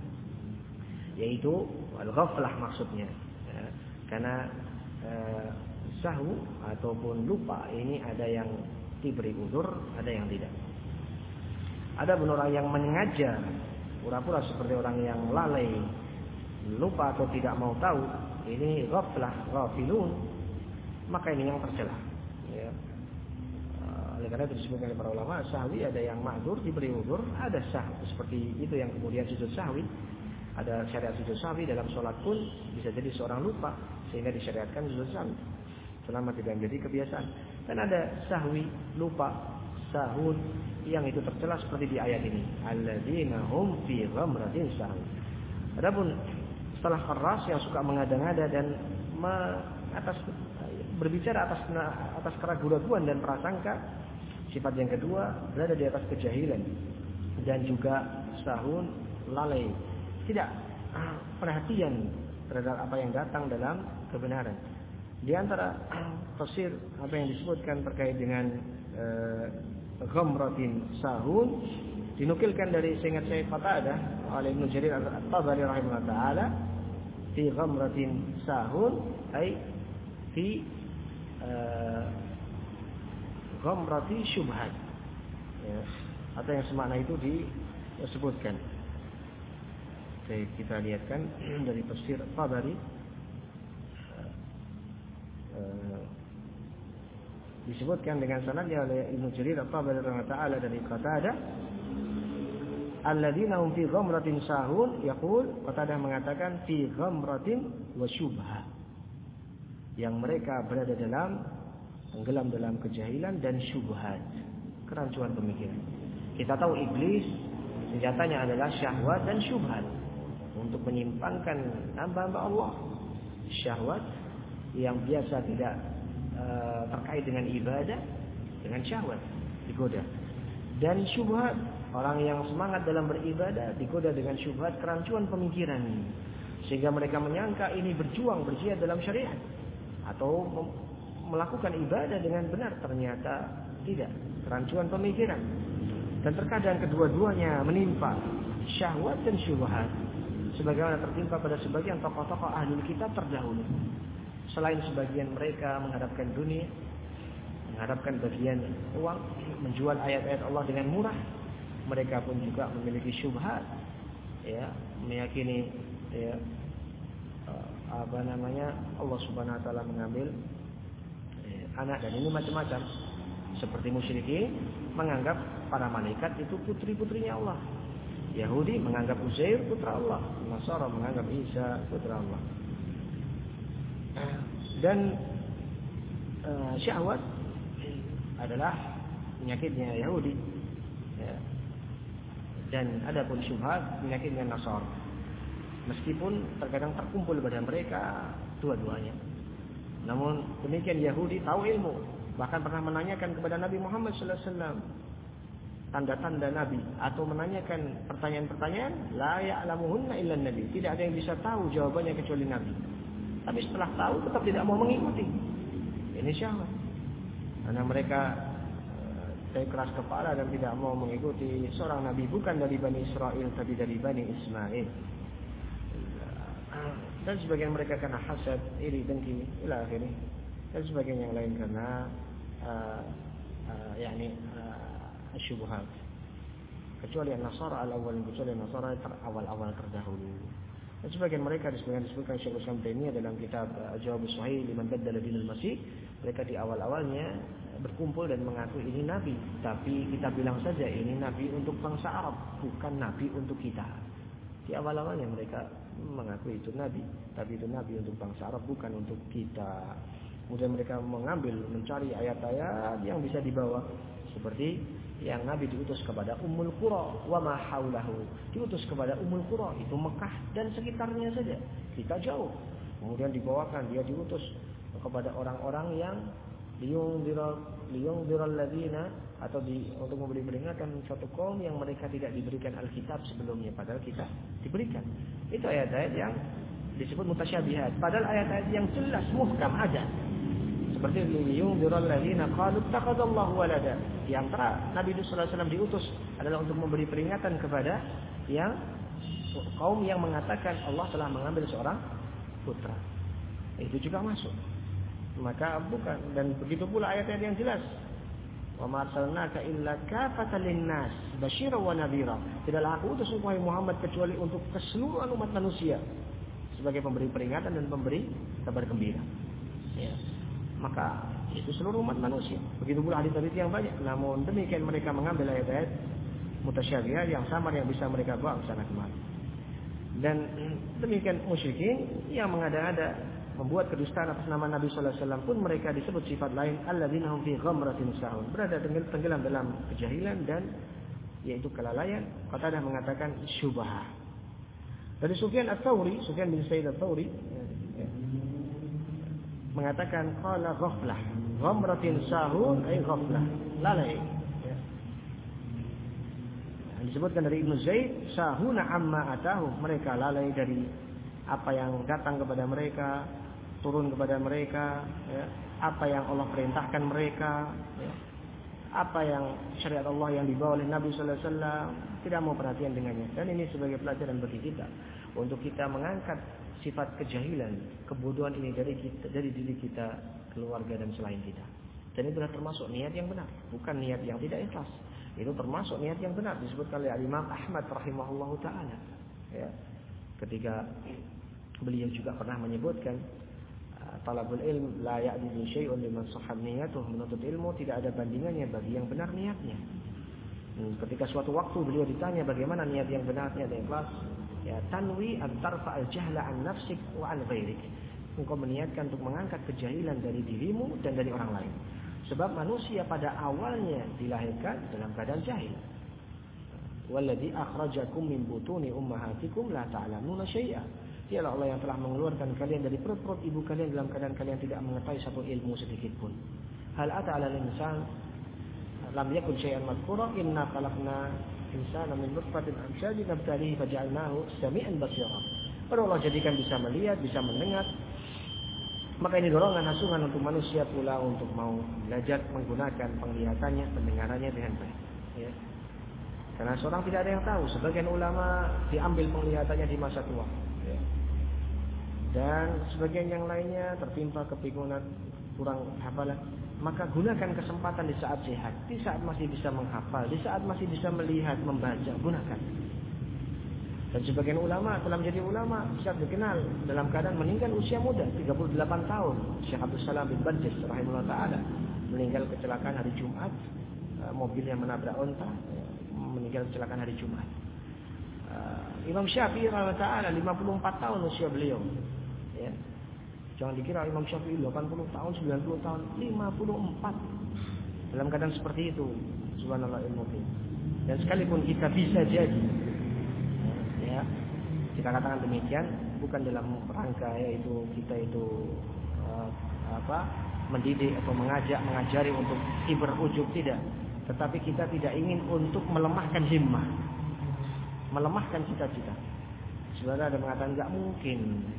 yaitu al-ghaflah maksudnya. Ya, karena eh, sahwu ataupun lupa ini ada yang diberi uzur, ada yang tidak. Ada pun orang yang mengajar pura-pura seperti orang yang lalai, lupa atau tidak mau tahu, ini ghaflah, ghafilun, maka ini yang tercela. Ya. Oleh karena itu disebutkan oleh para ulama, sahwi ada yang ma'dzur diberi uzur, ada sahwi seperti itu yang kemudian sujud sahwi. Ada syariat sujud sahwi dalam sholat pun bisa jadi seorang lupa sehingga disyariatkan sujud sahwi selama tidak menjadi kebiasaan. Dan ada sahwi, lupa, sahun yang itu tercela seperti di ayat ini. Alladzina hum fi ghamratin sahun. Adapun setelah keras yang suka mengada-ngada dan me, atas berbicara atas atas keraguan-raguan dan prasangka, sifat yang kedua berada di atas kejahilan dan juga sahun, lalai, tidak perhatian terhadap apa yang datang dalam kebenaran. Di antara tafsir apa yang disebutkan terkait dengan uh, ghamratin sahun dinukilkan dari seingat saya Qatadah oleh Ibnu Jarir At-Tabari rahimahullah taala, fi ghamratin sahun ay fi uh, ghamrati syubhat, ya, atau yang semakna itu disebutkan. Jadi kita lihatkan dari tafsir Tabari uh, disebutkan dengan sanadnya oleh Ibnu Jarir At-Tabari rahimahullah taala dari Qatadah, alladzina hum fi ghamratin sahun, yaqul, Qatadah mengatakan fi ghamratin wa syubha, yang mereka berada dalam tenggelam dalam kejahilan dan syubhat, kerancuan pemikiran. Kita tahu iblis senjatanya adalah syahwat dan syubhat untuk menyimpangkan hamba-hamba Allah. Syahwat yang biasa tidak uh, terkait dengan ibadah, dengan syahwat digoda, dan syubhat Orang yang semangat dalam beribadah digoda dengan syubhat kerancuan pemikiran, sehingga mereka menyangka ini berjuang berjihad dalam syariat atau melakukan ibadah dengan benar, ternyata tidak, kerancuan pemikiran. Dan terkadang kedua-duanya menimpa syahwat dan syubhat, sebagaimana tertimpa pada sebagian tokoh-tokoh ahli kitab terdahulu. Selain sebagian mereka mengharapkan dunia, mengharapkan bagian uang, menjual ayat-ayat Allah dengan murah, mereka pun juga memiliki syubhat, ya, meyakini, ya, apa namanya, Allah Subhanahu Wa Taala mengambil ya, anak, dan ini macam-macam. Seperti musyrikin menganggap para malaikat itu putri-putrinya Allah. Yahudi menganggap Uzair putra Allah, Nasara menganggap Isa putra Allah. Dan uh, syahwat adalah penyakitnya Yahudi, ya. Dan adapun syubhat penyakitnya Nasara. Meskipun terkadang terkumpul pada mereka dua-duanya. Namun demikian Yahudi tahu ilmu, bahkan pernah menanyakan kepada Nabi Muhammad sallallahu alaihi wasallam tanda-tanda Nabi, atau menanyakan pertanyaan-pertanyaan la ya'lamuhunna illa Nabi. Tidak ada yang bisa tahu jawabannya kecuali Nabi. Tapi setelah tahu tetap tidak mau mengikuti. Ini syahwat. Karena mereka uh, keras kepala dan tidak mau mengikuti seorang Nabi bukan dari Bani Israel tapi dari Bani Ismail. Dan sebagian mereka karena hasad, iri, dengki, ila akhirnya. Dan sebagian yang lain karena uh, uh, yakni uh, syubhat. Kecuali An-Nasara al-awwal, kecuali An-Nasara awal-awal terdahulu. Dan sebagian mereka disebutkan disebutkan Syekhul Islam Taimiyah dalam kitab Jawab Sahih liman baddala dinal masih, mereka di awal-awalnya berkumpul dan mengaku ini nabi, tapi kita bilang saja ini nabi untuk bangsa Arab, bukan nabi untuk kita. Di awal-awalnya mereka mengaku itu nabi, tapi itu nabi untuk bangsa Arab, bukan untuk kita. Kemudian mereka mengambil, mencari ayat-ayat yang bisa dibawa, seperti yang Nabi diutus kepada Ummul Qura wa ma haulahu, diutus kepada Ummul Qura, itu Mekah dan sekitarnya saja, kita jauh. Kemudian dibawakan dia diutus kepada orang-orang yang liyungdiral liyungdiral ladina, atau di, untuk memberi peringatan suatu kaum yang mereka tidak diberikan Alkitab sebelumnya, padahal kita diberikan. Itu ayat-ayat yang disebut mutasyabihat, padahal ayat-ayat yang jelas muhkam ada. Seperti liyungdiral ladina qalu ittakhadallahu walada. Di antara Nabi sallallahu alaihi wasallam diutus adalah untuk memberi peringatan kepada yang kaum yang mengatakan Allah telah mengambil seorang putra. Itu juga masuk. Maka bukan, dan begitu pula ayat-ayat yang jelas. Wa ma arsalnaka illa kafatan linnas basyiran wa nadhira. Tidaklah aku utus wahai Muhammad kecuali untuk keseluruhan umat manusia sebagai pemberi peringatan dan pemberi kabar gembira. Ya. Maka itu seluruh umat manusia. Begitu pula hadis-hadis yang banyak. Namun demikian mereka mengambil ayat-ayat mutasyabihat yang samar yang bisa mereka bawa ke sana kemari. Dan demikian musyrikin yang mengada-ada membuat kedustaan atas nama Nabi sallallahu alaihi wasallam pun mereka disebut sifat lain, alladzina hum fi ghamratin sahun, berada tenggelam dalam kejahilan dan yaitu kelalaian. Qatadah mengatakan syubhah. Dari Sufyan Ats-Tsauri, Sufyan bin Sa'id Ats-Tsauri ya, mengatakan qala ghaflah, ghamratin sahun ay ghaflah, lalai. Ya. Disebutkan dari Ibnu Zaid, sahuna amma atahu, mereka lalai dari apa yang datang kepada mereka, turun kepada mereka, ya, apa yang Allah perintahkan mereka, ya, apa yang syariat Allah yang dibawa oleh Nabi sallallahu alaihi wasallam, tidak mau perhatian dengannya. Dan ini sebagai pelajaran bagi kita untuk kita mengangkat sifat kejahilan, kebodohan ini dari kita, dari diri kita, keluarga dan selain kita. Dan itu adalah termasuk niat yang benar, bukan niat yang tidak ikhlas. Itu termasuk niat yang benar, disebutkan oleh Imam Ahmad rahimahullahu taala. Ya. Ketika beliau juga pernah menyebutkan talabul ilm la ya'dilu syai'un liman sahhat niyatuh, menuntut ilmu tidak ada bandingannya bagi yang benar niatnya. Hmm, ketika suatu waktu beliau ditanya bagaimana niat yang benar, niat yang ikhlas, ya tanwi an tarfa al-jahla an nafsik wa an ghairik. Engkau meniatkan untuk mengangkat kejahilan dari dirimu dan dari orang lain. Sebab manusia pada awalnya dilahirkan dalam keadaan jahil. Walladzi akhrajakum min butuni ummahatikum la ta'lamuna syai'a. Dialah Allah yang telah mengeluarkan kalian dari perut-perut ibu kalian dalam keadaan kalian tidak mengetahui satu ilmu sedikit pun. Hal ata 'alal insan lam yakun syai'an madhkura inna khalaqna insana min nutfatin amsyajin nabtalihi faja'alnahu sami'an basira. Baru Allah jadikan bisa melihat, bisa mendengar. Maka ini dorongan hasungan untuk manusia pula untuk mau belajar menggunakan penglihatannya, pendengarannya dengan baik. Ya. Karena seorang tidak ada yang tahu. Sebagian ulama diambil penglihatannya di masa tua. Ya. Dan sebagian yang lainnya tertimpa kebingungan, kurang hafalan. Maka gunakan kesempatan di saat sehat, di saat masih bisa menghafal, di saat masih bisa melihat, membaca, gunakan. Dan sebagian ulama telah menjadi ulama bisa dikenal dalam keadaan meninggal usia muda, tiga puluh delapan tahun. Syekh Abdul Salam bin Badjis rahimahullah ta'ala meninggal kecelakaan hari Jumat, mobil yang menabrak onta, meninggal kecelakaan hari Jumat. Imam Syafi'i rahimahullah ta'ala lima puluh empat tahun usia beliau. Ya. Jangan dikira Imam Syafi'i delapan puluh tahun, sembilan puluh tahun, lima puluh empat. Dalam keadaan seperti itu, subhanallah ilmu. Dan sekalipun kita bisa jadi, ya, kita katakan demikian, bukan dalam rangka yaitu kita itu uh, apa, mendidik atau mengajak, mengajari untuk kibar ujub, tidak. Tetapi kita tidak ingin untuk melemahkan himmah, melemahkan cita-cita. Sebenarnya ada mengatakan nggak mungkin.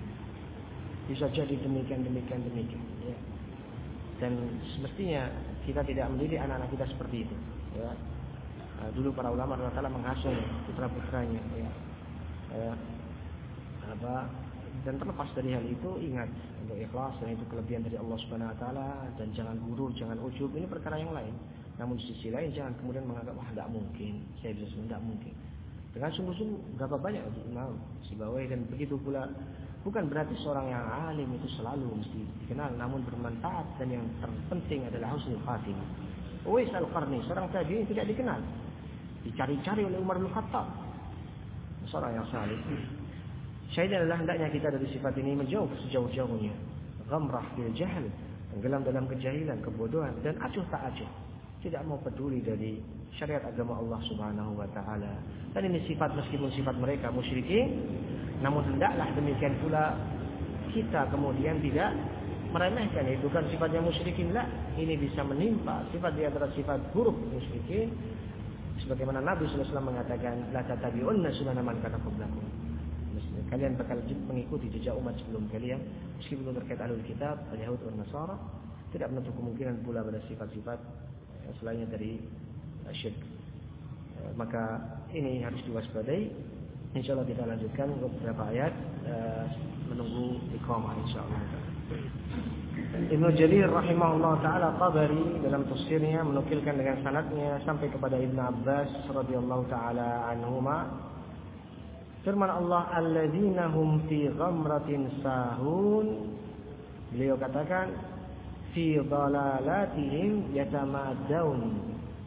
Bisa jadi demikian, demikian, demikian. Ya. Dan semestinya kita tidak mendidik anak-anak kita seperti itu. Ya. Nah, dulu para ulama Allah Taala menghasung putra-putranya. Ya. Ya. Apa? Dan terlepas dari hal itu, ingat untuk ikhlas dan itu kelebihan dari Allah Subhanahu Wa Taala, dan jangan gurur, jangan ujub. Ini perkara yang lain. Namun di sisi lain jangan kemudian menganggap wah tidak mungkin, saya bisa tidak mungkin. Dengan sungguh-sungguh berapa banyak imam si Bawai, dan begitu pula. Bukan berarti seorang yang alim itu selalu mesti dikenal, namun bermanfaat, dan yang terpenting adalah husnul khatimah. Uwais Al-Qarni, seorang tabi'in tidak dikenal, dicari-cari oleh Umar bin Khattab, seorang yang salih. Syahid adalah hendaknya kita dari sifat ini menjauh sejauh-jauhnya. Ghamrah bil jahl, tenggelam dalam kejahilan, kebodohan, dan acuh tak acuh, tidak mau peduli dari syariat agama Allah Subhanahu Wa Taala. Dan ini sifat, meskipun sifat mereka musyrikin, namun hendaklah demikian pula kita kemudian tidak meremehkan. Itu kan sifatnya musyrikin lah. Ini bisa menimpa sifat di antara sifat buruk musyrikin. Sebagaimana Nabi sallallahu alaihi wasallam mengatakan, la tatabi'unna sunana man kana qablakum. Kalian bakal mengikuti jejak umat sebelum kalian, meskipun terkait ahlul kitab, al-Yahud dan Nasara, tidak menutup kemungkinan pula pada sifat-sifat selainnya dari syirik. Maka ini harus diwaspadai. InsyaAllah kita lanjutkan beberapa ayat uh, menunggu iqamah insyaAllah. Ibnu Jarir rahimahullah ta'ala Tabari dalam tafsirnya menukilkan dengan sanadnya sampai kepada Ibnu Abbas radhiyallahu ta'ala anhuma, firman Allah, alladzina hum fi ghamratin sahun, beliau katakan fi dhalalatihim yatamaddaun,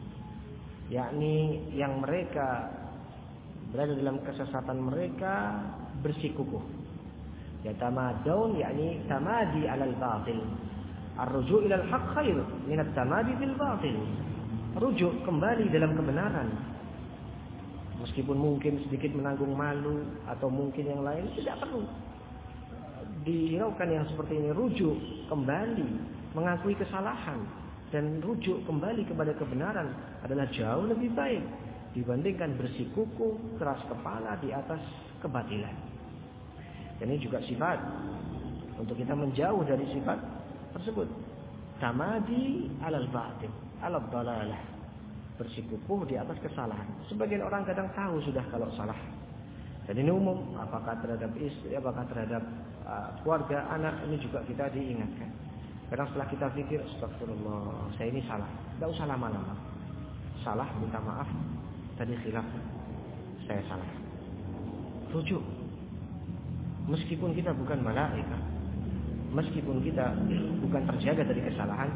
yakni yang mereka berada dalam kesesatan mereka bersikukuh. Ya tamadun, yakni tamadi alal batil. Ar-ruju' ilal haqq khair min at-tamadi bil batil. Rujuk kembali dalam kebenaran. Meskipun mungkin sedikit menanggung malu atau mungkin yang lain, tidak perlu dihiraukan yang seperti ini. Rujuk kembali, mengakui kesalahan dan rujuk kembali kepada kebenaran adalah jauh lebih baik dibandingkan bersikukuh, keras kepala di atas kebatilan. Dan ini juga sifat untuk kita menjauh dari sifat tersebut. Tamadi alal batil, alal dalalah, bersikukuh di atas kesalahan. Sebagian orang kadang tahu sudah kalau salah. Dan ini umum, apakah terhadap istri, apakah terhadap uh, keluarga, anak, ini juga kita diingatkan. Kadang setelah kita pikir, astagfirullah, saya ini salah, tidak usah lama-lama. Salah, minta maaf. Tadi khilaf, saya salah. Rujuk. Meskipun kita bukan malaikat, meskipun kita bukan terjaga dari kesalahan,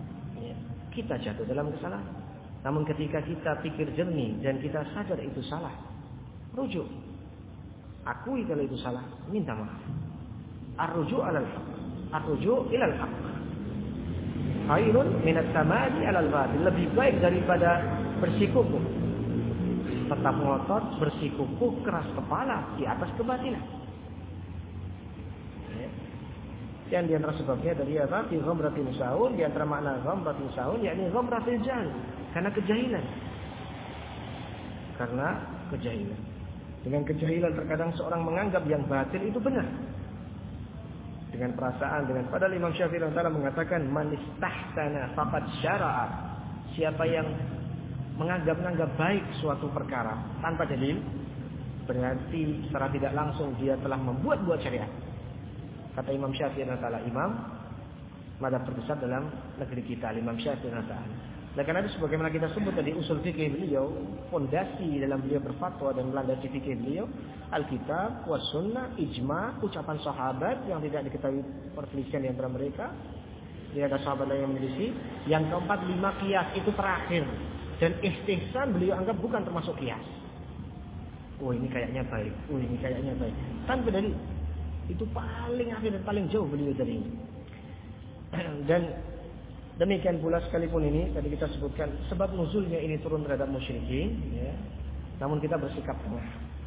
kita jatuh dalam kesalahan. Namun ketika kita pikir jernih dan kita sadar itu salah, rujuk. Akui kalau itu salah, minta maaf. Ar-ruju' alal haqq, ar-ruju' ilal haqq khairun minat tamadi alal batil, lebih baik daripada bersikukuh, tetap ngotot, bersikukuh, keras kepala di atas kebatilan. Ya. Dan di antara sebabnya dari apa? Fi ghamratin sahun, di antara makna ghamratin sahun yakni ghamratil jahl, karena kejahilan. karena kejahilan. Dengan kejahilan terkadang seorang menganggap yang batil itu benar. Dengan perasaan, dengan padahal Imam Syafi'i rahimahullah mengatakan man istahsana faqad syara'a. Siapa yang menganggap-anggap baik suatu perkara tanpa dalil, berarti secara tidak langsung dia telah membuat-buat syariat. Kata Imam Syafi'i rahimahullah, imam madzhab terbesar dalam negeri kita, Imam Syafi'i rahimahullah. Nah, karena itu sebagaimana kita sebut tadi usul fikih beliau, fondasi dalam beliau berfatwa dan melandasi fikih beliau, Alkitab, was sunnah, ijma, ucapan sahabat yang tidak diketahui perselisihan di antara mereka. Tidak ada sahabat lain yang menyelisih. Yang keempat, lima qiyas itu terakhir. Dan istihsan beliau anggap bukan termasuk qiyas. Oh ini kayaknya baik, oh ini kayaknya baik. Tanpa dalil. Itu paling akhir dan paling jauh beliau dari ini. Dan demikian pula sekalipun ini tadi kita sebutkan sebab nuzulnya ini turun terhadap musyrikin, ya. Namun kita bersikap tengah.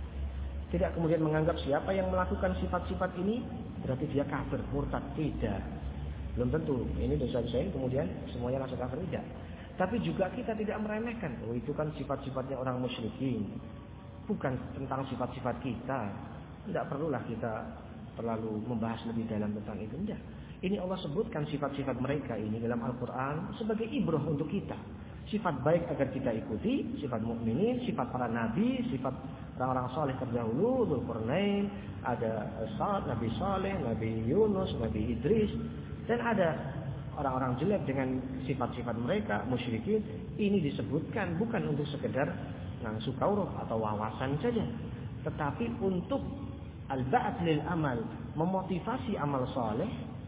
Tidak kemudian menganggap siapa yang melakukan sifat-sifat ini berarti dia kafir, murtad. Tidak. Belum tentu. Ini dosa-dosa ini kemudian semuanya langsung kafir, tidak. Tapi juga kita tidak meremehkan. Oh itu kan sifat-sifatnya orang musyrikin. Bukan tentang sifat-sifat kita. Tidak perlulah kita terlalu membahas lebih dalam tentang itu. Tidak. Ini Allah sebutkan sifat-sifat mereka ini dalam Al-Quran sebagai ibrah untuk kita. Sifat baik agar kita ikuti, sifat mukminin, sifat para nabi, sifat orang-orang saleh terdahulu, Dzulqarnain, ada Sa'ad, Nabi Saleh, Nabi Yunus, Nabi Idris, dan ada orang-orang jelek dengan sifat-sifat mereka, musyrikin. Ini disebutkan bukan untuk sekedar ngangsu kauruf atau wawasan saja, tetapi untuk al-ba'at lil amal, memotivasi amal saleh,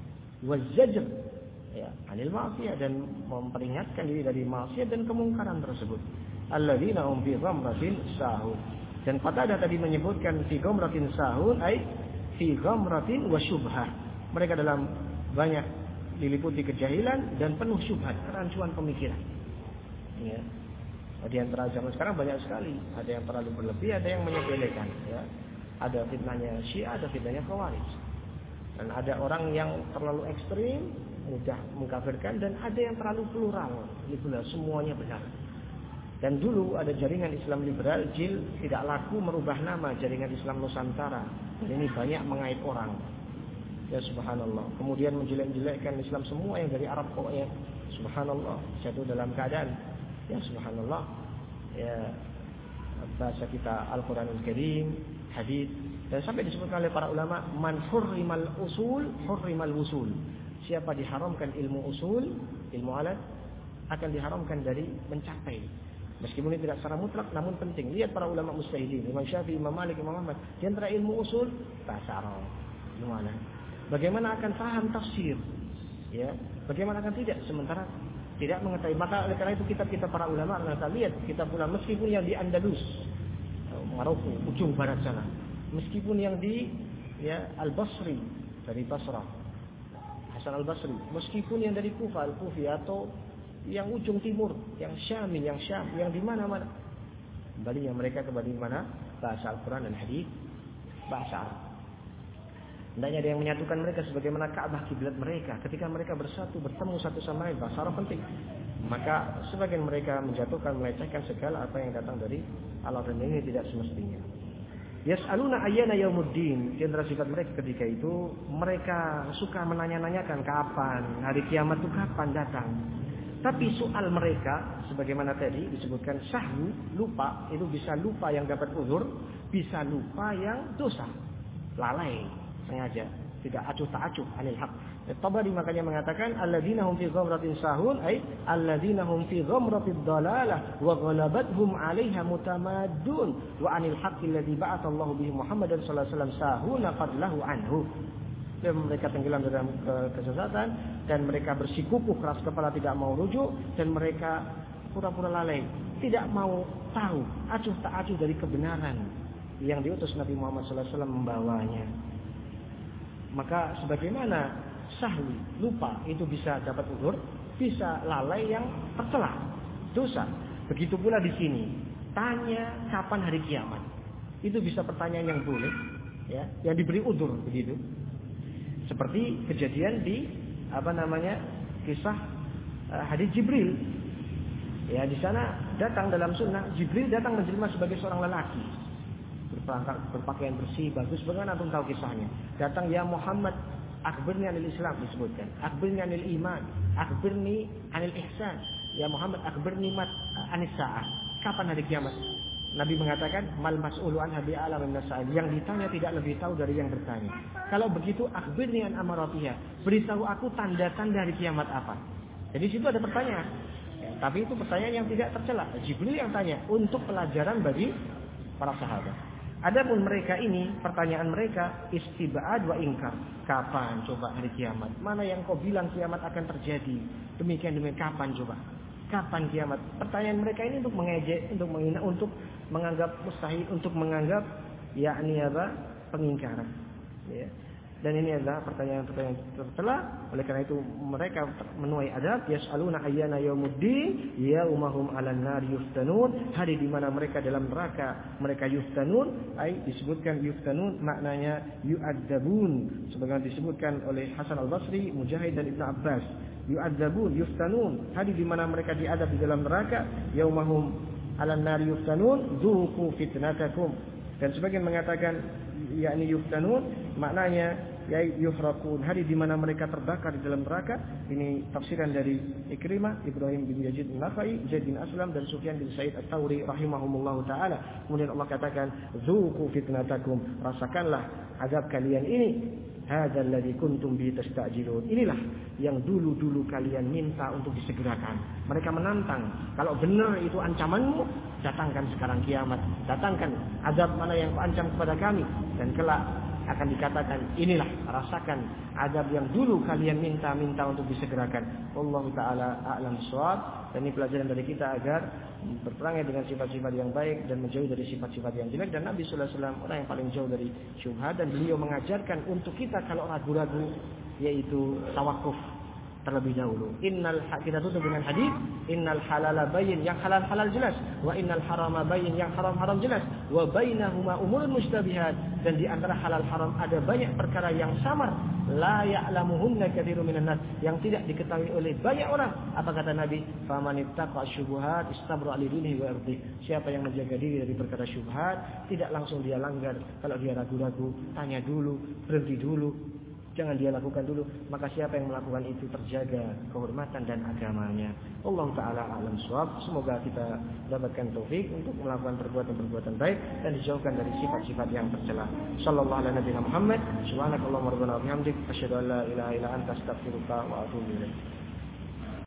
wazajr ya anil ma'siyah, dan memperingatkan diri dari maksiat dan kemungkaran tersebut. Alladzina hum fi ghamratin sahun. Dan Qatadah tadi menyebutkan fi ghamratin sahun ai fi ghamratin wa syubhah. Mereka dalam banyak diliputi kejahilan dan penuh syubhat, kerancuan pemikiran. Ya. Di antara zaman sekarang banyak sekali, ada yang terlalu berlebih, ada yang menyepelekan, ya. Ada fitnahnya Syiah, ada fitnahnya Khawarij. Dan ada orang yang terlalu ekstrim, mudah mengkafirkan, dan ada yang terlalu plural, liberal, semuanya benar. Dan dulu ada jaringan Islam liberal, J I L tidak laku merubah nama jaringan Islam Nusantara. Dan ini banyak mengait orang. Ya subhanallah. Kemudian menjelek-jelekkan Islam semua yang dari Arab pokoknya. Subhanallah. Jatuh dalam keadaan. Ya subhanallah. Ya bahasa kita Al-Quranul Karim, hadis. Dan sampai disebutkan oleh para ulama, man hurrimal usul, hurrimal wusul. Siapa diharamkan ilmu usul, ilmu alat, akan diharamkan dari mencapai. Meskipun ini tidak secara mutlak, namun penting. Lihat para ulama mujtahidin, Imam Syafi'i, Imam Malik, Imam Ahmad. Di antara ilmu usul, bahasa Arab, ilmu alat. Bagaimana akan paham tafsir? Ya, bagaimana akan tidak? Sementara tidak mengetahui. Maka oleh karena itu kitab-kitab para ulama, kita lihat kitab ulama meskipun yang di Andalus, Maroko, ujung barat sana. Meskipun yang di ya Al-Basri dari Basrah, Hasan Al-Basri, meskipun yang dari Kufah, Al-Kufi, atau yang ujung timur, yang Syam, yang Syam, yang di mana-mana, kembali yang mereka kembali mana? Bahasa Al-Quran dan hadis, bahasa Arab. Hendaknya ada yang menyatukan mereka sebagaimana Ka'bah kiblat mereka. Ketika mereka bersatu, bertemu satu sama lain, bahasa Arab penting. Maka sebagian mereka menjatuhkan, melecehkan segala apa yang datang dari Allah, dan ini tidak semestinya. Yas'aluna ayyana yaumuddin. Di antara sifat mereka ketika itu, mereka suka menanya-nanyakan kapan hari kiamat itu kapan datang. Tapi soal mereka sebagaimana tadi disebutkan sahwu, lupa, itu bisa lupa yang dapat uzur, bisa lupa yang dosa, lalai, sengaja, tidak acuh tak acuh anil haq. Tabari makanya mengatakan alladzina hum fi ghamratin sahun ay alladzina hum fi ghamratid dalalah wa ghalabathum 'alaiha mutamaddun wa anil haqqi alladzi ba'atha Allah bihi Muhammadan sallallahu alaihi wasallam sahuna qadlahu anhu. Dan mereka tenggelam dalam kesesatan dan mereka bersikukuh keras kepala, tidak mau rujuk, dan mereka pura-pura lalai, tidak mau tahu, acuh tak acuh dari kebenaran yang diutus Nabi Muhammad sallallahu alaihi wasallam membawanya. Maka sebagaimana sahwi, lupa, itu bisa dapat uzur, bisa lalai yang tercela, dosa. Begitu pula di sini, tanya kapan hari kiamat, itu bisa pertanyaan yang boleh, ya, yang diberi uzur begitu. Seperti kejadian di apa namanya kisah uh, hadis Jibril, ya di sana datang dalam sunnah, Jibril datang menjelma sebagai seorang lelaki. Berpakaian, berpakaian bersih, bagus. Bagaimana antum tahu kisahnya? Datang, ya Muhammad, akhbirni anil Islam, disebutkan. Akhbirni anil iman, akhbirni anil ihsan. Ya Muhammad, akhbirni mat anis sa'ah. Kapan hari kiamat? Nabi mengatakan, mal mas'ulu an habi alam an-nasa'il. Yang ditanya tidak lebih tahu dari yang bertanya. Kalau begitu, akhbirni an amaratiha. Beritahu aku tanda-tanda hari kiamat apa. Jadi situ ada pertanyaan. Ya, tapi itu pertanyaan yang tidak tercela. Jibril yang tanya untuk pelajaran bagi para sahabat. Adapun mereka ini, pertanyaan mereka istibad wa ingkar. Kapan coba hari kiamat? Mana yang kau bilang kiamat akan terjadi? Demikian demikian kapan coba? Kapan kiamat? Pertanyaan mereka ini untuk mengejek, untuk menghina, untuk menganggap mustahil, untuk menganggap yakni apa? Pengingkaran. Ya. Dan ini adalah pertanyaan-pertanyaan tercela. Oleh karena itu mereka menuai adab. Yas'aluna ayyana yaumuddin, yaumahum 'alan nar yuftanun. Hari di mana mereka dalam neraka mereka yuftanun, ai disebutkan yuftanun maknanya yu'adzabun. Sebagaimana disebutkan oleh Hasan Al-Basri, Mujahid dan Ibnu Abbas. Yu'adzabun, yuftanun. Hari di mana mereka diadab di dalam neraka, yaumahum 'alan nar yuftanun, dzuqu fitnatakum. Dan sebagian mengatakan yakni yuftanun maknanya ya yuhrakun, hari di mana mereka terbakar di dalam neraka. Ini tafsiran dari Ikrimah, Ibrahim bin Yazid An-Nakhai, Zaid bin Aslam dan Sufyan bin Sa'id At-Tauri rahimahumullahu taala. Kemudian Allah katakan, "Dzuqu fitnatakum", rasakanlah azab kalian ini. Hadzal ladzi kuntum bi tastajilun. Inilah yang dulu-dulu kalian minta untuk disegerakan. Mereka menantang, kalau benar itu ancamanmu, datangkan sekarang kiamat, datangkan azab mana yang kau ancam kepada kami, dan kelak akan dikatakan, inilah rasakan azab yang dulu kalian minta-minta untuk disegerakan. Wallahu taala a'lam bissawab. Dan ini pelajaran dari kita agar berperangai dengan sifat-sifat yang baik dan menjauhi dari sifat-sifat yang jelek. Dan Nabi sallallahu alaihi wasallam orang yang paling jauh dari syubhat, dan beliau mengajarkan untuk kita kalau ragu-ragu yaitu tawakuf terlebih dahulu. Innal kita tutup dengan hadis, innal halala bayyin, yang halal halal jelas, wa innal harama bayyin, yang haram haram jelas, wa bainahuma umurun mustabihat, dan di antara halal haram ada banyak perkara yang samar, la ya'lamuhunna katsirun minan nas, yang tidak diketahui oleh banyak orang. Apa kata Nabi? Faman ittaqa syubhat istabra li dinihi wa irdi. Siapa yang menjaga diri dari perkara syubhat, tidak langsung dia langgar. Kalau dia ragu-ragu, tanya dulu, berhenti dulu, jangan dia lakukan dulu. Maka siapa yang melakukan itu terjaga kehormatan dan agamanya. Allah Ta'ala a'lam shawab. Semoga kita dapatkan taufik untuk melakukan perbuatan-perbuatan baik dan dijauhkan dari sifat-sifat yang tercela. Sallallahu alaihi wa sallam Muhammad. Subhanakallahumma rabbana wa bihamdik, asyhadu an la ilaha illa anta, astaghfiruka wa atubu ilaik.